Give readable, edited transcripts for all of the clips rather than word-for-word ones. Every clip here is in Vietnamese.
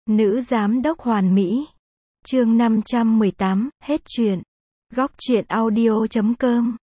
Nữ giám đốc hoàn mỹ. Chương 518, hết chuyện. Góc truyện audio.com.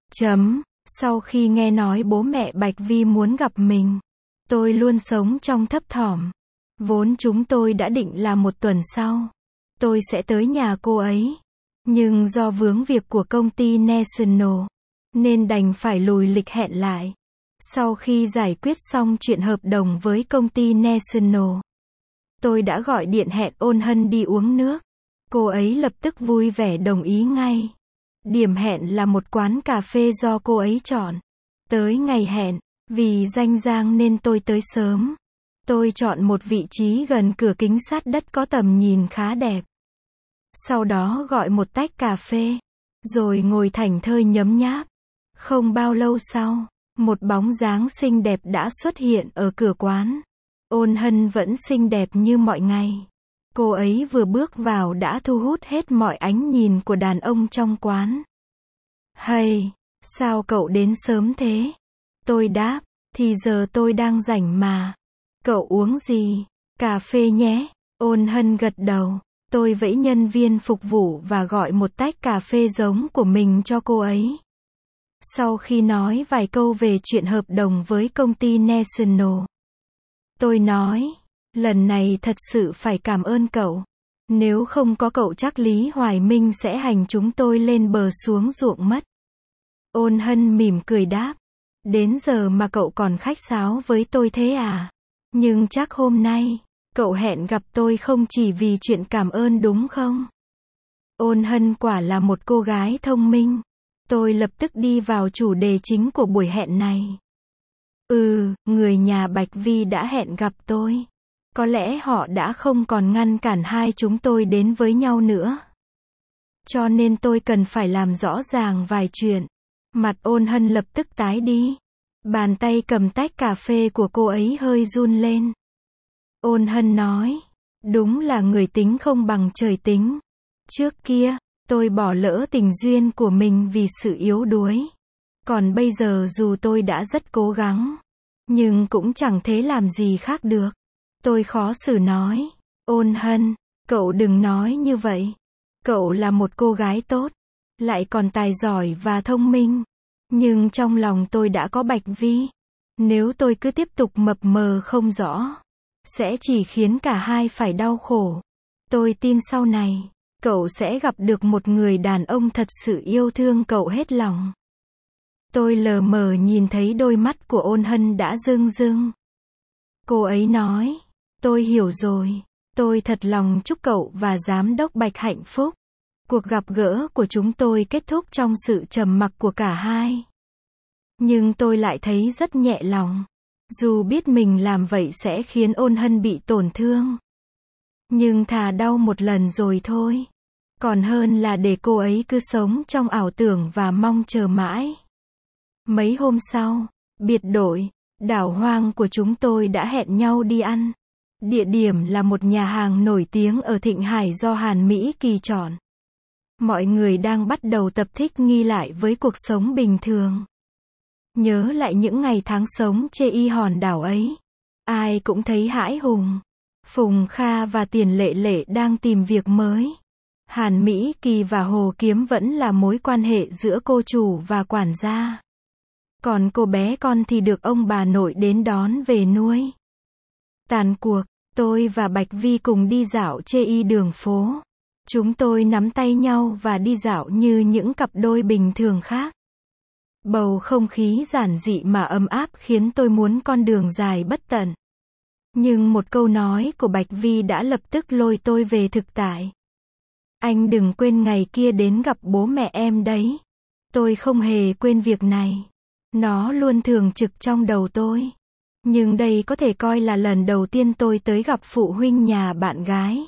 Sau khi nghe nói bố mẹ Bạch Vi muốn gặp mình, tôi luôn sống trong thấp thỏm. Vốn chúng tôi đã định là một tuần sau, tôi sẽ tới nhà cô ấy. Nhưng do vướng việc của công ty National, nên đành phải lùi lịch hẹn lại. Sau khi giải quyết xong chuyện hợp đồng với công ty National, tôi đã gọi điện hẹn Ôn Hân đi uống nước. Cô ấy lập tức vui vẻ đồng ý ngay. Điểm hẹn là một quán cà phê do cô ấy chọn. Tới ngày hẹn, vì danh giang nên tôi tới sớm. Tôi chọn một vị trí gần cửa kính sát đất có tầm nhìn khá đẹp. Sau đó gọi một tách cà phê, rồi ngồi thảnh thơi nhấm nháp. Không bao lâu sau, một bóng dáng xinh đẹp đã xuất hiện ở cửa quán. Ôn Hân vẫn xinh đẹp như mọi ngày. Cô ấy vừa bước vào đã thu hút hết mọi ánh nhìn của đàn ông trong quán. "Hay, sao cậu đến sớm thế?" Tôi đáp, "Thì giờ tôi đang rảnh mà. Cậu uống gì? Cà phê nhé." Ôn Hân gật đầu. Tôi vẫy nhân viên phục vụ và gọi một tách cà phê giống của mình cho cô ấy. Sau khi nói vài câu về chuyện hợp đồng với công ty National, tôi nói, lần này thật sự phải cảm ơn cậu. Nếu không có cậu chắc Lý Hoài Minh sẽ hành chúng tôi lên bờ xuống ruộng mất. Ôn Hân mỉm cười đáp, đến giờ mà cậu còn khách sáo với tôi thế à? Nhưng chắc hôm nay, cậu hẹn gặp tôi không chỉ vì chuyện cảm ơn đúng không? Ôn Hân quả là một cô gái thông minh. Tôi lập tức đi vào chủ đề chính của buổi hẹn này. Người nhà Bạch Vi đã hẹn gặp tôi. Có lẽ họ đã không còn ngăn cản hai chúng tôi đến với nhau nữa. Cho nên tôi cần phải làm rõ ràng vài chuyện. Mặt Ôn Hân lập tức tái đi. Bàn tay cầm tách cà phê của cô ấy hơi run lên. Ôn Hân nói, đúng là người tính không bằng trời tính. Trước kia, tôi bỏ lỡ tình duyên của mình vì sự yếu đuối. Còn bây giờ dù tôi đã rất cố gắng, nhưng cũng chẳng thể làm gì khác được. Tôi khó xử nói, Ôn Hân, cậu đừng nói như vậy. Cậu là một cô gái tốt, lại còn tài giỏi và thông minh. Nhưng trong lòng tôi đã có Bạch Vi. Nếu tôi cứ tiếp tục mập mờ không rõ, sẽ chỉ khiến cả hai phải đau khổ. Tôi tin sau này, cậu sẽ gặp được một người đàn ông thật sự yêu thương cậu hết lòng. Tôi lờ mờ nhìn thấy đôi mắt của Ôn Hân đã rưng rưng. Cô ấy nói, tôi hiểu rồi. Tôi thật lòng chúc cậu và giám đốc Bạch hạnh phúc. Cuộc gặp gỡ của chúng tôi kết thúc trong sự trầm mặc của cả hai. Nhưng tôi lại thấy rất nhẹ lòng. Dù biết mình làm vậy sẽ khiến Ôn Hân bị tổn thương. Nhưng thà đau một lần rồi thôi. Còn hơn là để cô ấy cứ sống trong ảo tưởng và mong chờ mãi. Mấy hôm sau, biệt đội, đảo hoang của chúng tôi đã hẹn nhau đi ăn. Địa điểm là một nhà hàng nổi tiếng ở Thịnh Hải do Hàn Mỹ Kỳ chọn. Mọi người đang bắt đầu tập thích nghi lại với cuộc sống bình thường. Nhớ lại những ngày tháng sống chê y hòn đảo ấy. Ai cũng thấy hãi hùng. Phùng Kha và Tiền Lệ Lệ đang tìm việc mới. Hàn Mỹ Kỳ và Hồ Kiếm vẫn là mối quan hệ giữa cô chủ và quản gia. Còn cô bé con thì được ông bà nội đến đón về nuôi. Tàn cuộc, tôi và Bạch Vi cùng đi dạo chê y đường phố. Chúng tôi nắm tay nhau và đi dạo như những cặp đôi bình thường khác. Bầu không khí giản dị mà ấm áp khiến tôi muốn con đường dài bất tận. Nhưng một câu nói của Bạch Vi đã lập tức lôi tôi về thực tại. Anh đừng quên ngày kia đến gặp bố mẹ em đấy. Tôi không hề quên việc này. Nó luôn thường trực trong đầu tôi. Nhưng đây có thể coi là lần đầu tiên tôi tới gặp phụ huynh nhà bạn gái.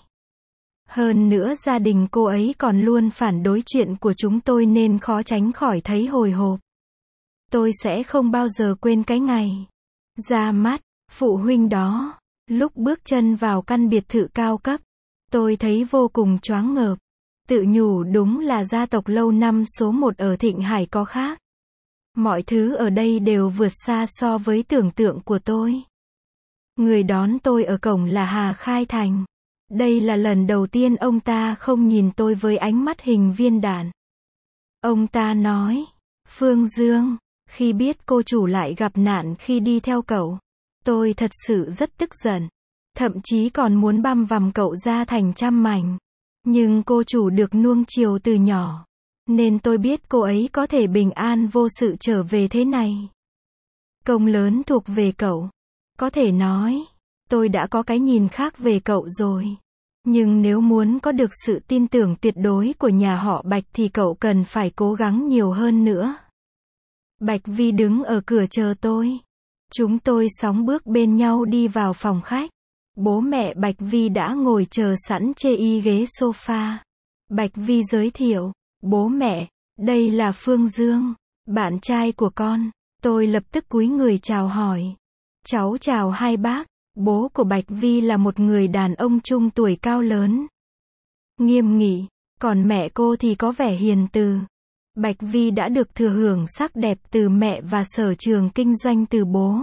Hơn nữa gia đình cô ấy còn luôn phản đối chuyện của chúng tôi nên khó tránh khỏi thấy hồi hộp. Tôi sẽ không bao giờ quên cái ngày ra mắt phụ huynh đó. Lúc bước chân vào căn biệt thự cao cấp, tôi thấy vô cùng choáng ngợp. Tự nhủ đúng là gia tộc lâu năm số 1 ở Thịnh Hải có khác. Mọi thứ ở đây đều vượt xa so với tưởng tượng của tôi. Người đón tôi ở cổng là Hà Khai Thành. Đây là lần đầu tiên ông ta không nhìn tôi với ánh mắt hình viên đạn. Ông ta nói, Phương Dương, khi biết cô chủ lại gặp nạn khi đi theo cậu, tôi thật sự rất tức giận. Thậm chí còn muốn băm vằm cậu ra thành trăm mảnh. Nhưng cô chủ được nuông chiều từ nhỏ, nên tôi biết cô ấy có thể bình an vô sự trở về thế này. Công lớn thuộc về cậu. Có thể nói, tôi đã có cái nhìn khác về cậu rồi. Nhưng nếu muốn có được sự tin tưởng tuyệt đối của nhà họ Bạch thì cậu cần phải cố gắng nhiều hơn nữa. Bạch Vi đứng ở cửa chờ tôi. Chúng tôi sóng bước bên nhau đi vào phòng khách. Bố mẹ Bạch Vi đã ngồi chờ sẵn chê y ghế sofa. Bạch Vi giới thiệu, bố mẹ, đây là Phương Dương, bạn trai của con. Tôi lập tức cúi người chào hỏi. Cháu chào hai bác. Bố của Bạch Vi là một người đàn ông trung tuổi cao lớn, nghiêm nghị, còn mẹ cô thì có vẻ hiền từ. Bạch Vi đã được thừa hưởng sắc đẹp từ mẹ và sở trường kinh doanh từ bố.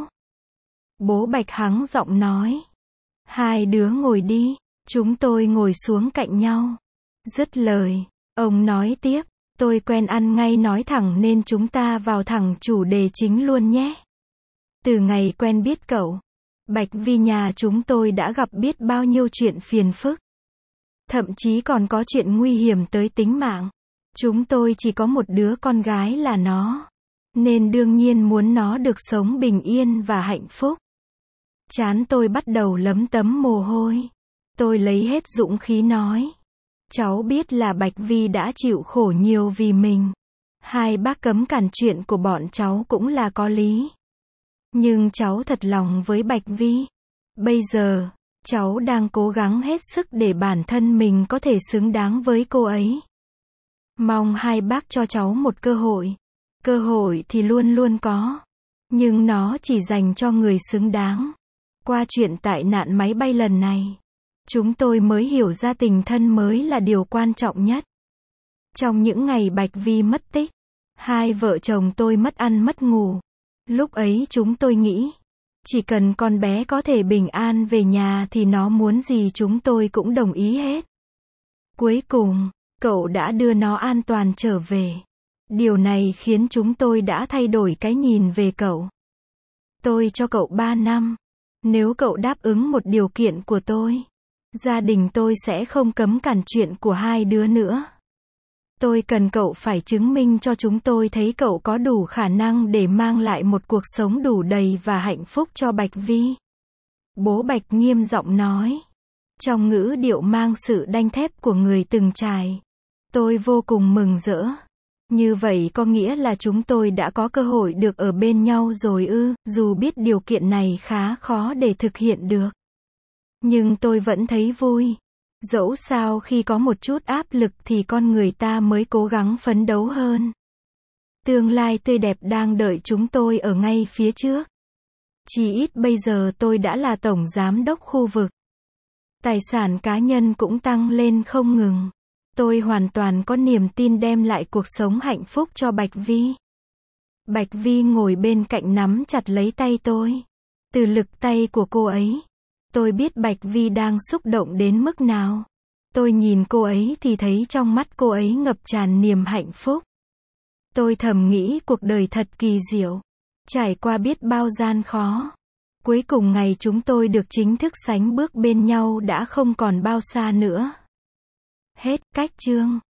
Bố Bạch hắng giọng nói, hai đứa ngồi đi. Chúng tôi ngồi xuống cạnh nhau. Dứt lời, ông nói tiếp, tôi quen ăn ngay nói thẳng nên chúng ta vào thẳng chủ đề chính luôn nhé. Từ ngày quen biết cậu, Bạch Vi nhà chúng tôi đã gặp biết bao nhiêu chuyện phiền phức. Thậm chí còn có chuyện nguy hiểm tới tính mạng. Chúng tôi chỉ có một đứa con gái là nó, nên đương nhiên muốn nó được sống bình yên và hạnh phúc. Trán tôi bắt đầu lấm tấm mồ hôi. Tôi lấy hết dũng khí nói, cháu biết là Bạch Vi đã chịu khổ nhiều vì mình. Hai bác cấm cản chuyện của bọn cháu cũng là có lý. Nhưng cháu thật lòng với Bạch Vi. Bây giờ, cháu đang cố gắng hết sức để bản thân mình có thể xứng đáng với cô ấy. Mong hai bác cho cháu một cơ hội. Cơ hội thì luôn luôn có. Nhưng nó chỉ dành cho người xứng đáng. Qua chuyện tai nạn máy bay lần này, chúng tôi mới hiểu ra tình thân mới là điều quan trọng nhất. Trong những ngày Bạch Vi mất tích, hai vợ chồng tôi mất ăn mất ngủ. Lúc ấy chúng tôi nghĩ, chỉ cần con bé có thể bình an về nhà thì nó muốn gì chúng tôi cũng đồng ý hết. Cuối cùng, cậu đã đưa nó an toàn trở về. Điều này khiến chúng tôi đã thay đổi cái nhìn về cậu. Tôi cho cậu 3 năm. Nếu cậu đáp ứng một điều kiện của tôi, gia đình tôi sẽ không cấm cản chuyện của hai đứa nữa. Tôi cần cậu phải chứng minh cho chúng tôi thấy cậu có đủ khả năng để mang lại một cuộc sống đủ đầy và hạnh phúc cho Bạch Vi. Bố Bạch nghiêm giọng nói, trong ngữ điệu mang sự đanh thép của người từng trải. Tôi vô cùng mừng rỡ. Như vậy có nghĩa là chúng tôi đã có cơ hội được ở bên nhau rồi ư? Dù biết điều kiện này khá khó để thực hiện được, nhưng tôi vẫn thấy vui. Dẫu sao khi có một chút áp lực thì con người ta mới cố gắng phấn đấu hơn. Tương lai tươi đẹp đang đợi chúng tôi ở ngay phía trước. Chỉ ít bây giờ tôi đã là tổng giám đốc khu vực. Tài sản cá nhân cũng tăng lên không ngừng. Tôi hoàn toàn có niềm tin đem lại cuộc sống hạnh phúc cho Bạch Vi. Bạch Vi ngồi bên cạnh nắm chặt lấy tay tôi. Từ lực tay của cô ấy, tôi biết Bạch Vi đang xúc động đến mức nào. Tôi nhìn cô ấy thì thấy trong mắt cô ấy ngập tràn niềm hạnh phúc. Tôi thầm nghĩ cuộc đời thật kỳ diệu. Trải qua biết bao gian khó. Cuối cùng ngày chúng tôi được chính thức sánh bước bên nhau đã không còn bao xa nữa. Hết cách chương.